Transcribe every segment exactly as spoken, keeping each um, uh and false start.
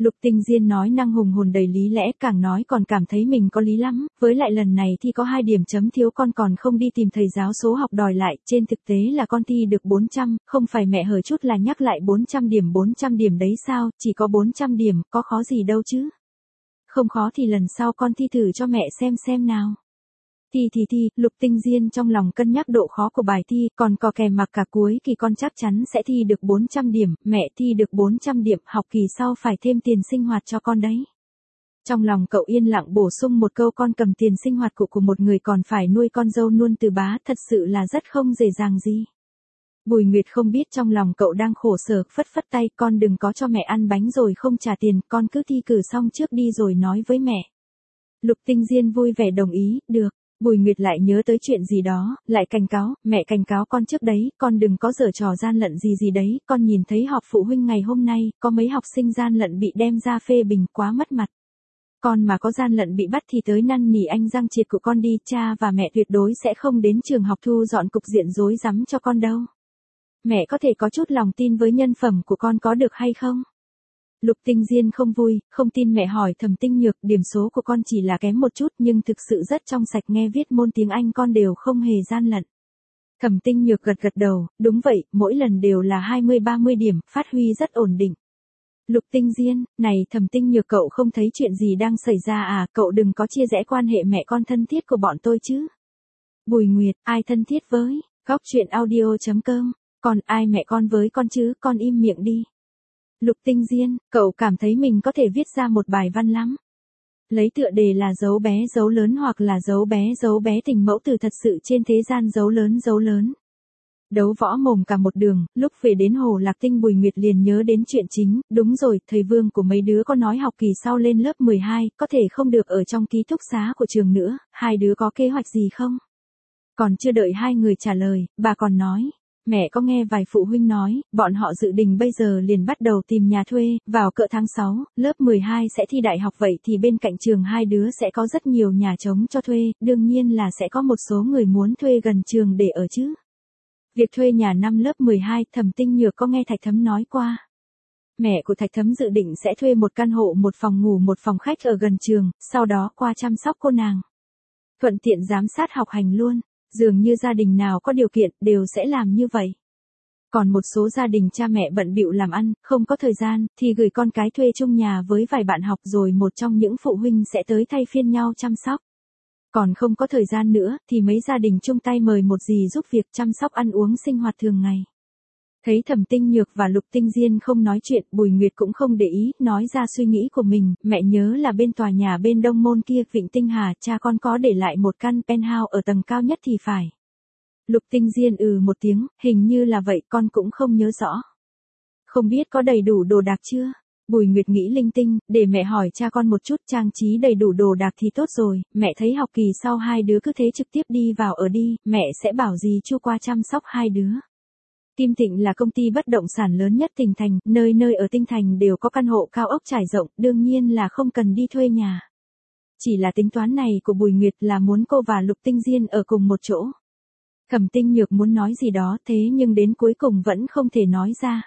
Lục Tinh Diên nói năng hùng hồn đầy lý lẽ, càng nói còn cảm thấy mình có lý lắm, với lại lần này thi có hai điểm chấm thiếu con còn không đi tìm thầy giáo số học đòi lại, trên thực tế là con thi được bốn trăm, không phải mẹ hời chút là nhắc lại bốn trăm điểm bốn trăm điểm đấy sao, chỉ có bốn trăm điểm, có khó gì đâu chứ. Không khó thì lần sau con thi thử cho mẹ xem xem nào. Thi thì thi, Lục Tinh Diên trong lòng cân nhắc độ khó của bài thi, còn có kèm mặc cả cuối kỳ con chắc chắn sẽ thi được bốn trăm điểm, mẹ thi được bốn trăm điểm, học kỳ sau phải thêm tiền sinh hoạt cho con đấy. Trong lòng cậu yên lặng bổ sung một câu, con cầm tiền sinh hoạt của của một người còn phải nuôi con dâu nuôn từ bá, thật sự là rất không dễ dàng gì. Bùi Nguyệt không biết trong lòng cậu đang khổ sở, phất phất tay, con đừng có cho mẹ ăn bánh rồi không trả tiền, con cứ thi cử xong trước đi rồi nói với mẹ. Lục Tinh Diên vui vẻ đồng ý, được. Bùi Nguyệt lại nhớ tới chuyện gì đó, lại cảnh cáo, mẹ cảnh cáo con trước đấy, con đừng có giở trò gian lận gì gì đấy, con nhìn thấy họp phụ huynh ngày hôm nay, có mấy học sinh gian lận bị đem ra phê bình, quá mất mặt. Con mà có gian lận bị bắt thì tới năn nỉ anh Giang Triệt của con đi, cha và mẹ tuyệt đối sẽ không đến trường học thu dọn cục diện rối rắm cho con đâu. Mẹ có thể có chút lòng tin với nhân phẩm của con có được hay không? Lục Tinh Diên không vui, không tin mẹ hỏi Thẩm Tinh Nhược, điểm số của con chỉ là kém một chút nhưng thực sự rất trong sạch, nghe viết môn tiếng Anh con đều không hề gian lận. Thẩm Tinh Nhược gật gật đầu, đúng vậy, mỗi lần đều là hai mươi ba mươi điểm, phát huy rất ổn định. Lục Tinh Diên, này Thẩm Tinh Nhược, cậu không thấy chuyện gì đang xảy ra à, cậu đừng có chia rẽ quan hệ mẹ con thân thiết của bọn tôi chứ. Bùi Nguyệt, ai thân thiết với, góc truyện audio chấm com, còn ai mẹ con với con chứ, con im miệng đi. Lục Tinh Diên, cậu cảm thấy mình có thể viết ra một bài văn lắm. Lấy tựa đề là dấu bé dấu lớn hoặc là dấu bé dấu bé tình mẫu từ thật sự trên thế gian dấu lớn dấu lớn. Đấu võ mồm cả một đường, lúc về đến Hồ Lạc Tinh Bùi Nguyệt liền nhớ đến chuyện chính, đúng rồi, thầy Vương của mấy đứa có nói học kỳ sau lên lớp mười hai, có thể không được ở trong ký túc xá của trường nữa, hai đứa có kế hoạch gì không? Còn chưa đợi hai người trả lời, bà còn nói. Mẹ có nghe vài phụ huynh nói, bọn họ dự định bây giờ liền bắt đầu tìm nhà thuê, vào cỡ tháng sáu, lớp mười hai sẽ thi đại học, vậy thì bên cạnh trường hai đứa sẽ có rất nhiều nhà trống cho thuê, đương nhiên là sẽ có một số người muốn thuê gần trường để ở chứ. Việc thuê nhà năm lớp mười hai, Thẩm Tinh Nhược có nghe Thạch Thấm nói qua. Mẹ của Thạch Thấm dự định sẽ thuê một căn hộ một phòng ngủ một phòng khách ở gần trường, sau đó qua chăm sóc cô nàng. Thuận tiện giám sát học hành luôn. Dường như gia đình nào có điều kiện đều sẽ làm như vậy. Còn một số gia đình cha mẹ bận bịu làm ăn, không có thời gian, thì gửi con cái thuê chung nhà với vài bạn học rồi một trong những phụ huynh sẽ tới thay phiên nhau chăm sóc. Còn không có thời gian nữa, thì mấy gia đình chung tay mời một dì giúp việc chăm sóc ăn uống sinh hoạt thường ngày. Thấy Thẩm Tinh Nhược và Lục Tinh Diên không nói chuyện, Bùi Nguyệt cũng không để ý, nói ra suy nghĩ của mình, mẹ nhớ là bên tòa nhà bên Đông Môn kia, Vịnh Tinh Hà, cha con có để lại một căn penthouse ở tầng cao nhất thì phải. Lục Tinh Diên ừ một tiếng, hình như là vậy, con cũng không nhớ rõ. Không biết có đầy đủ đồ đạc chưa? Bùi Nguyệt nghĩ linh tinh, để mẹ hỏi cha con một chút, trang trí đầy đủ đồ đạc thì tốt rồi, mẹ thấy học kỳ sau hai đứa cứ thế trực tiếp đi vào ở đi, mẹ sẽ bảo dì Chu qua chăm sóc hai đứa. Kim Thịnh là công ty bất động sản lớn nhất tỉnh thành, nơi nơi ở Tinh Thành đều có căn hộ cao ốc trải rộng, đương nhiên là không cần đi thuê nhà. Chỉ là tính toán này của Bùi Nguyệt là muốn cô và Lục Tinh Diên ở cùng một chỗ. Thẩm Tinh Nhược muốn nói gì đó thế nhưng đến cuối cùng vẫn không thể nói ra.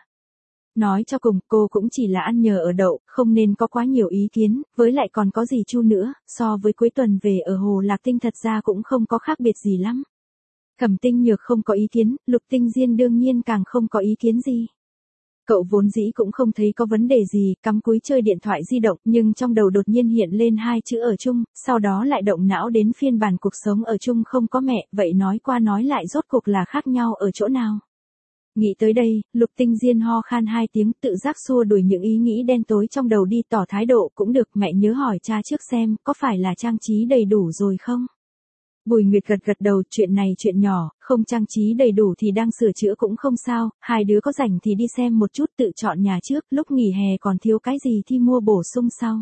Nói cho cùng, cô cũng chỉ là ăn nhờ ở đậu, không nên có quá nhiều ý kiến, với lại còn có gì Chu nữa, so với cuối tuần về ở Hồ Lạc Tinh thật ra cũng không có khác biệt gì lắm. Thẩm Tinh Nhược không có ý kiến, Lục Tinh Diên đương nhiên càng không có ý kiến gì. Cậu vốn dĩ cũng không thấy có vấn đề gì, cắm cúi chơi điện thoại di động, nhưng trong đầu đột nhiên hiện lên hai chữ ở chung, sau đó lại động não đến phiên bản cuộc sống ở chung không có mẹ, vậy nói qua nói lại rốt cuộc là khác nhau ở chỗ nào. Nghĩ tới đây, Lục Tinh Diên ho khan hai tiếng, tự giác xua đuổi những ý nghĩ đen tối trong đầu đi, tỏ thái độ cũng được, mẹ nhớ hỏi cha trước xem, có phải là trang trí đầy đủ rồi không? Bùi Nguyệt gật gật đầu, chuyện này chuyện nhỏ, không trang trí đầy đủ thì đang sửa chữa cũng không sao, hai đứa có rảnh thì đi xem một chút, tự chọn nhà trước, lúc nghỉ hè còn thiếu cái gì thì mua bổ sung sau.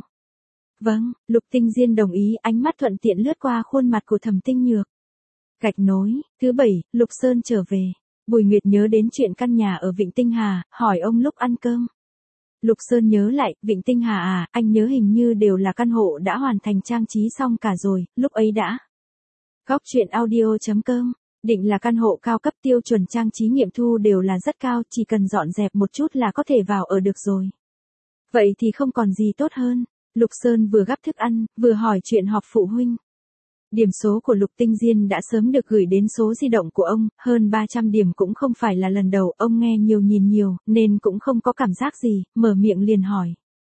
Vâng, Lục Tinh Diên đồng ý, ánh mắt thuận tiện lướt qua khuôn mặt của Thẩm Tinh Nhược. Gạch nối, thứ bảy, Lục Sơn trở về. Bùi Nguyệt nhớ đến chuyện căn nhà ở Vịnh Tinh Hà, hỏi ông lúc ăn cơm. Lục Sơn nhớ lại, Vịnh Tinh Hà à, anh nhớ hình như đều là căn hộ đã hoàn thành trang trí xong cả rồi, lúc ấy đã. Góc truyện audio chấm com, định là căn hộ cao cấp, tiêu chuẩn trang trí nghiệm thu đều là rất cao, chỉ cần dọn dẹp một chút là có thể vào ở được rồi. Vậy thì không còn gì tốt hơn. Lục Sơn vừa gắp thức ăn, vừa hỏi chuyện họp phụ huynh. Điểm số của Lục Tinh Diên đã sớm được gửi đến số di động của ông, hơn ba trăm điểm cũng không phải là lần đầu, ông nghe nhiều nhìn nhiều, nên cũng không có cảm giác gì, mở miệng liền hỏi.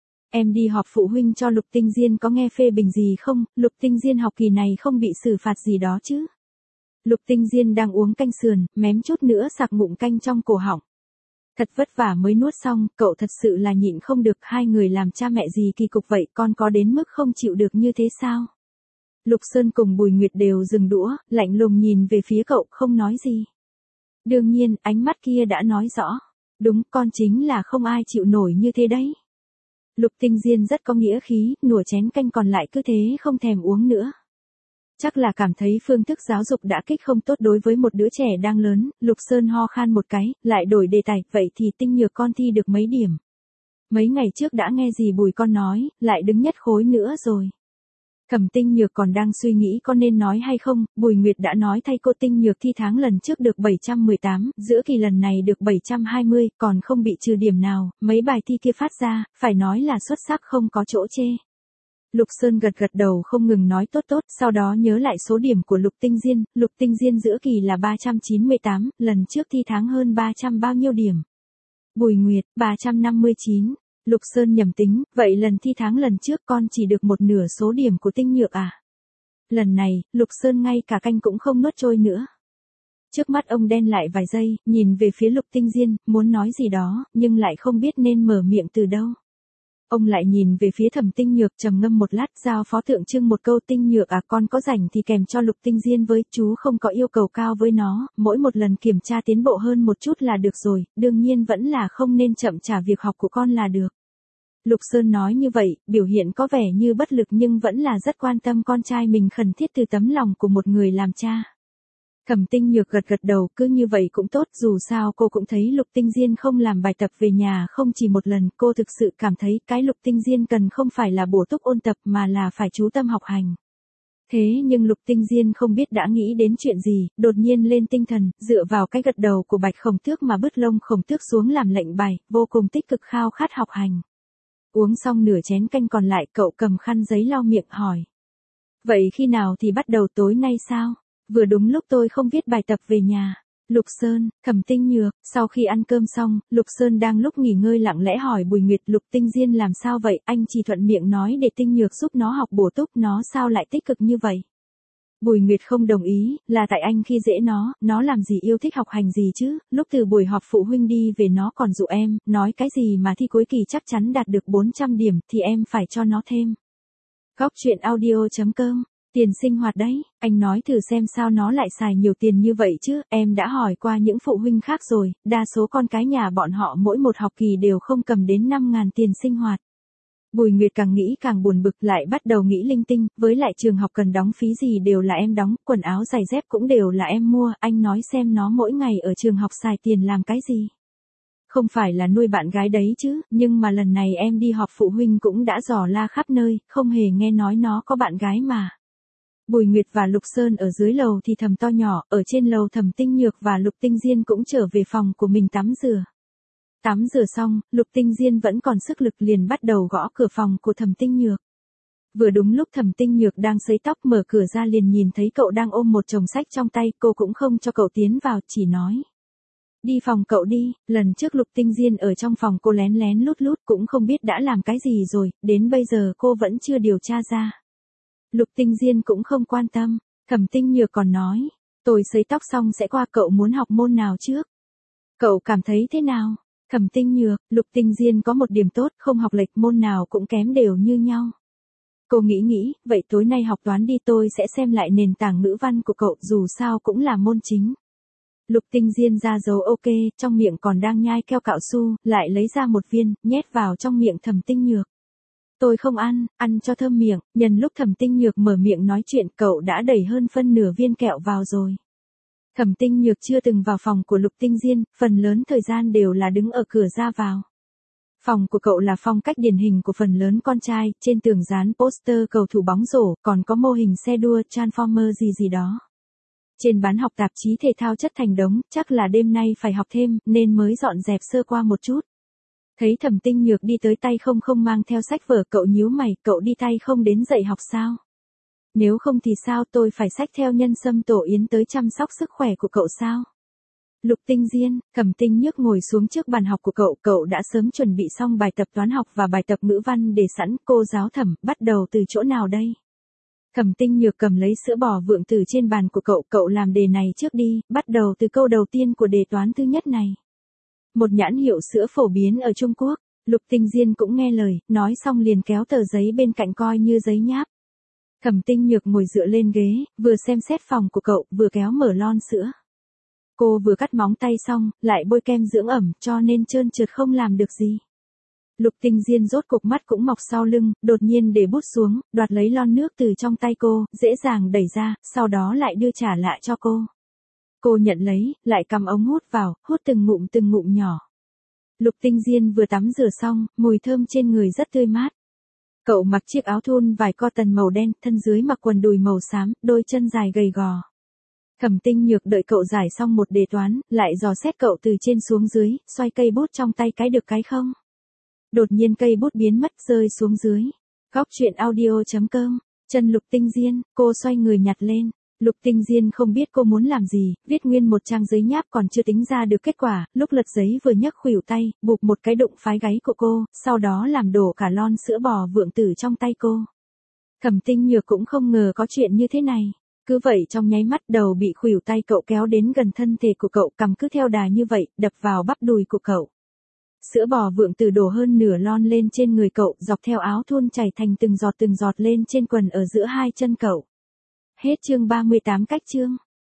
Em đi họp phụ huynh cho Lục Tinh Diên có nghe phê bình gì không, Lục Tinh Diên học kỳ này không bị xử phạt gì đó chứ? Lục Tinh Diên đang uống canh sườn, mém chút nữa sặc ngụm canh trong cổ họng. Thật vất vả mới nuốt xong, cậu thật sự là nhịn không được, hai người làm cha mẹ gì kỳ cục vậy, con có đến mức không chịu được như thế sao? Lục Sơn cùng Bùi Nguyệt đều dừng đũa, lạnh lùng nhìn về phía cậu, không nói gì. Đương nhiên, ánh mắt kia đã nói rõ. Đúng, con chính là không ai chịu nổi như thế đấy. Lục Tinh Diên rất có nghĩa khí, nùa chén canh còn lại cứ thế không thèm uống nữa. Chắc là cảm thấy phương thức giáo dục đã kích không tốt đối với một đứa trẻ đang lớn, Lục Sơn ho khan một cái, lại đổi đề tài, vậy thì Tinh Nhược con thi được mấy điểm? Mấy ngày trước đã nghe gì Bùi con nói, lại đứng nhất khối nữa rồi. Thẩm Tinh Nhược còn đang suy nghĩ có nên nói hay không, Bùi Nguyệt đã nói thay cô. Tinh Nhược thi tháng lần trước được bảy trăm mười tám, giữa kỳ lần này được bảy trăm hai mươi, còn không bị trừ điểm nào, mấy bài thi kia phát ra, phải nói là xuất sắc không có chỗ chê. Lục Sơn gật gật đầu không ngừng nói tốt tốt, sau đó nhớ lại số điểm của Lục Tinh Diên, Lục Tinh Diên giữa kỳ là ba trăm chín mươi tám, lần trước thi tháng hơn ba trăm bao nhiêu điểm. Bùi Nguyệt, ba trăm năm mươi chín. Lục Sơn nhầm tính, vậy lần thi tháng lần trước con chỉ được một nửa số điểm của Tinh Nhược à? Lần này, Lục Sơn ngay cả canh cũng không nuốt trôi nữa. Trước mắt ông đen lại vài giây, nhìn về phía Lục Tinh Diên, muốn nói gì đó, nhưng lại không biết nên mở miệng từ đâu. Ông lại nhìn về phía Thẩm Tinh Nhược, trầm ngâm một lát, giao phó tượng trưng một câu. Tinh Nhược à, con có rảnh thì kèm cho Lục Tinh Diên với, chú không có yêu cầu cao với nó, mỗi một lần kiểm tra tiến bộ hơn một chút là được rồi, đương nhiên vẫn là không nên chậm trả việc học của con là được. Lục Sơn nói như vậy, biểu hiện có vẻ như bất lực nhưng vẫn là rất quan tâm con trai mình, khẩn thiết từ tấm lòng của một người làm cha. Thẩm Tinh Nhược gật gật đầu, cứ như vậy cũng tốt, dù sao cô cũng thấy Lục Tinh Diên không làm bài tập về nhà không chỉ một lần, cô thực sự cảm thấy cái Lục Tinh Diên cần không phải là bổ túc ôn tập mà là phải chú tâm học hành. Thế nhưng Lục Tinh Diên không biết đã nghĩ đến chuyện gì, đột nhiên lên tinh thần, dựa vào cái gật đầu của Bạch Khổng Tước mà bứt lông Khổng Tước xuống làm lệnh bài, vô cùng tích cực khao khát học hành. Uống xong nửa chén canh còn lại, cậu cầm khăn giấy lau miệng hỏi. Vậy khi nào thì bắt đầu, tối nay sao? Vừa đúng lúc tôi không viết bài tập về nhà. Lục Sơn, Thẩm Tinh Nhược, sau khi ăn cơm xong, Lục Sơn đang lúc nghỉ ngơi lặng lẽ hỏi Bùi Nguyệt, Lục Tinh Diên làm sao vậy, anh chỉ thuận miệng nói để Tinh Nhược giúp nó học bổ túc, nó sao lại tích cực như vậy? Bùi Nguyệt không đồng ý, là tại anh khi dễ nó, nó làm gì yêu thích học hành gì chứ, lúc từ buổi họp phụ huynh đi về nó còn dụ em, nói cái gì mà thi cuối kỳ chắc chắn đạt được bốn trăm điểm thì em phải cho nó thêm. Góc truyện audio chấm com. Tiền sinh hoạt đấy, anh nói thử xem sao nó lại xài nhiều tiền như vậy chứ, em đã hỏi qua những phụ huynh khác rồi, đa số con cái nhà bọn họ mỗi một học kỳ đều không cầm đến năm ngàn tiền sinh hoạt. Bùi Nguyệt càng nghĩ càng buồn bực, lại bắt đầu nghĩ linh tinh, với lại trường học cần đóng phí gì đều là em đóng, quần áo giày dép cũng đều là em mua, anh nói xem nó mỗi ngày ở trường học xài tiền làm cái gì. Không phải là nuôi bạn gái đấy chứ, nhưng mà lần này em đi họp phụ huynh cũng đã dò la khắp nơi, không hề nghe nói nó có bạn gái mà. Bùi Nguyệt và Lục Sơn ở dưới lầu thì thầm to nhỏ, ở trên lầu Thẩm Tinh Nhược và Lục Tinh Diên cũng trở về phòng của mình tắm rửa. Tắm rửa xong, Lục Tinh Diên vẫn còn sức lực liền bắt đầu gõ cửa phòng của Thẩm Tinh Nhược. Vừa đúng lúc Thẩm Tinh Nhược đang sấy tóc, mở cửa ra liền nhìn thấy cậu đang ôm một chồng sách trong tay, cô cũng không cho cậu tiến vào, chỉ nói. Đi phòng cậu đi, lần trước Lục Tinh Diên ở trong phòng cô lén lén lút lút cũng không biết đã làm cái gì rồi, đến bây giờ cô vẫn chưa điều tra ra. Lục Tinh Diên cũng không quan tâm, Thẩm Tinh Nhược còn nói, tôi sấy tóc xong sẽ qua, cậu muốn học môn nào trước? Cậu cảm thấy thế nào? Thẩm Tinh Nhược, Lục Tinh Diên có một điểm tốt, không học lệch môn nào cũng kém đều như nhau. Cô nghĩ nghĩ, vậy tối nay học toán đi, tôi sẽ xem lại nền tảng ngữ văn của cậu, dù sao cũng là môn chính. Lục Tinh Diên ra dấu ok, trong miệng còn đang nhai keo cạo su, lại lấy ra một viên, nhét vào trong miệng Thẩm Tinh Nhược. Tôi không ăn, ăn cho thơm miệng, nhân lúc Thẩm Tinh Nhược mở miệng nói chuyện, cậu đã đẩy hơn phân nửa viên kẹo vào rồi. Thẩm Tinh Nhược chưa từng vào phòng của Lục Tinh Diên, phần lớn thời gian đều là đứng ở cửa ra vào. Phòng của cậu là phong cách điển hình của phần lớn con trai, trên tường dán poster cầu thủ bóng rổ, còn có mô hình xe đua Transformer gì gì đó. Trên bán học tạp chí thể thao chất thành đống, chắc là đêm nay phải học thêm, nên mới dọn dẹp sơ qua một chút. Thấy Thẩm Tinh Nhược đi tới tay không không mang theo sách vở, cậu nhíu mày, cậu đi tay không đến dạy học sao? Nếu không thì sao, tôi phải xách theo nhân sâm tổ yến tới chăm sóc sức khỏe của cậu sao? Lục Tinh Diên, Thẩm Tinh Nhược ngồi xuống trước bàn học của cậu, cậu đã sớm chuẩn bị xong bài tập toán học và bài tập ngữ văn để sẵn, cô giáo Thẩm, bắt đầu từ chỗ nào đây? Thẩm Tinh Nhược cầm lấy sữa bò vượng từ trên bàn của cậu, cậu làm đề này trước đi, bắt đầu từ câu đầu tiên của đề toán thứ nhất này. Một nhãn hiệu sữa phổ biến ở Trung Quốc, Lục Tinh Diên cũng nghe lời, nói xong liền kéo tờ giấy bên cạnh coi như giấy nháp. Thẩm Tinh Nhược ngồi dựa lên ghế, vừa xem xét phòng của cậu, vừa kéo mở lon sữa. Cô vừa cắt móng tay xong, lại bôi kem dưỡng ẩm, cho nên trơn trượt không làm được gì. Lục Tinh Diên rốt cục mắt cũng mọc sau lưng, đột nhiên để bút xuống, đoạt lấy lon nước từ trong tay cô, dễ dàng đẩy ra, sau đó lại đưa trả lại cho cô. Cô nhận lấy, lại cầm ống hút vào, hút từng ngụm từng ngụm nhỏ. Lục Tinh Diên vừa tắm rửa xong, mùi thơm trên người rất tươi mát. Cậu mặc chiếc áo thun vải cotton màu đen, thân dưới mặc quần đùi màu xám, đôi chân dài gầy gò. Thẩm Tinh Nhược đợi cậu giải xong một đề toán, lại dò xét cậu từ trên xuống dưới, xoay cây bút trong tay cái được cái không. Đột nhiên cây bút biến mất, rơi xuống dưới. Góc truyện audio chấm com, chân Lục Tinh Diên, cô xoay người nhặt lên. Lục Tinh Diên không biết cô muốn làm gì, viết nguyên một trang giấy nháp còn chưa tính ra được kết quả, lúc lật giấy vừa nhấc khuỷu tay, bụp một cái đụng phái gáy của cô, sau đó làm đổ cả lon sữa bò vượng tử trong tay cô. Thẩm Tinh Nhược cũng không ngờ có chuyện như thế này. Cứ vậy trong nháy mắt đầu bị khuỷu tay cậu kéo đến gần thân thể của cậu, cầm cứ theo đà như vậy, đập vào bắp đùi của cậu. Sữa bò vượng tử đổ hơn nửa lon lên trên người cậu, dọc theo áo thun chảy thành từng giọt từng giọt lên trên quần ở giữa hai chân cậu. Hết chương ba mươi tám cách chương.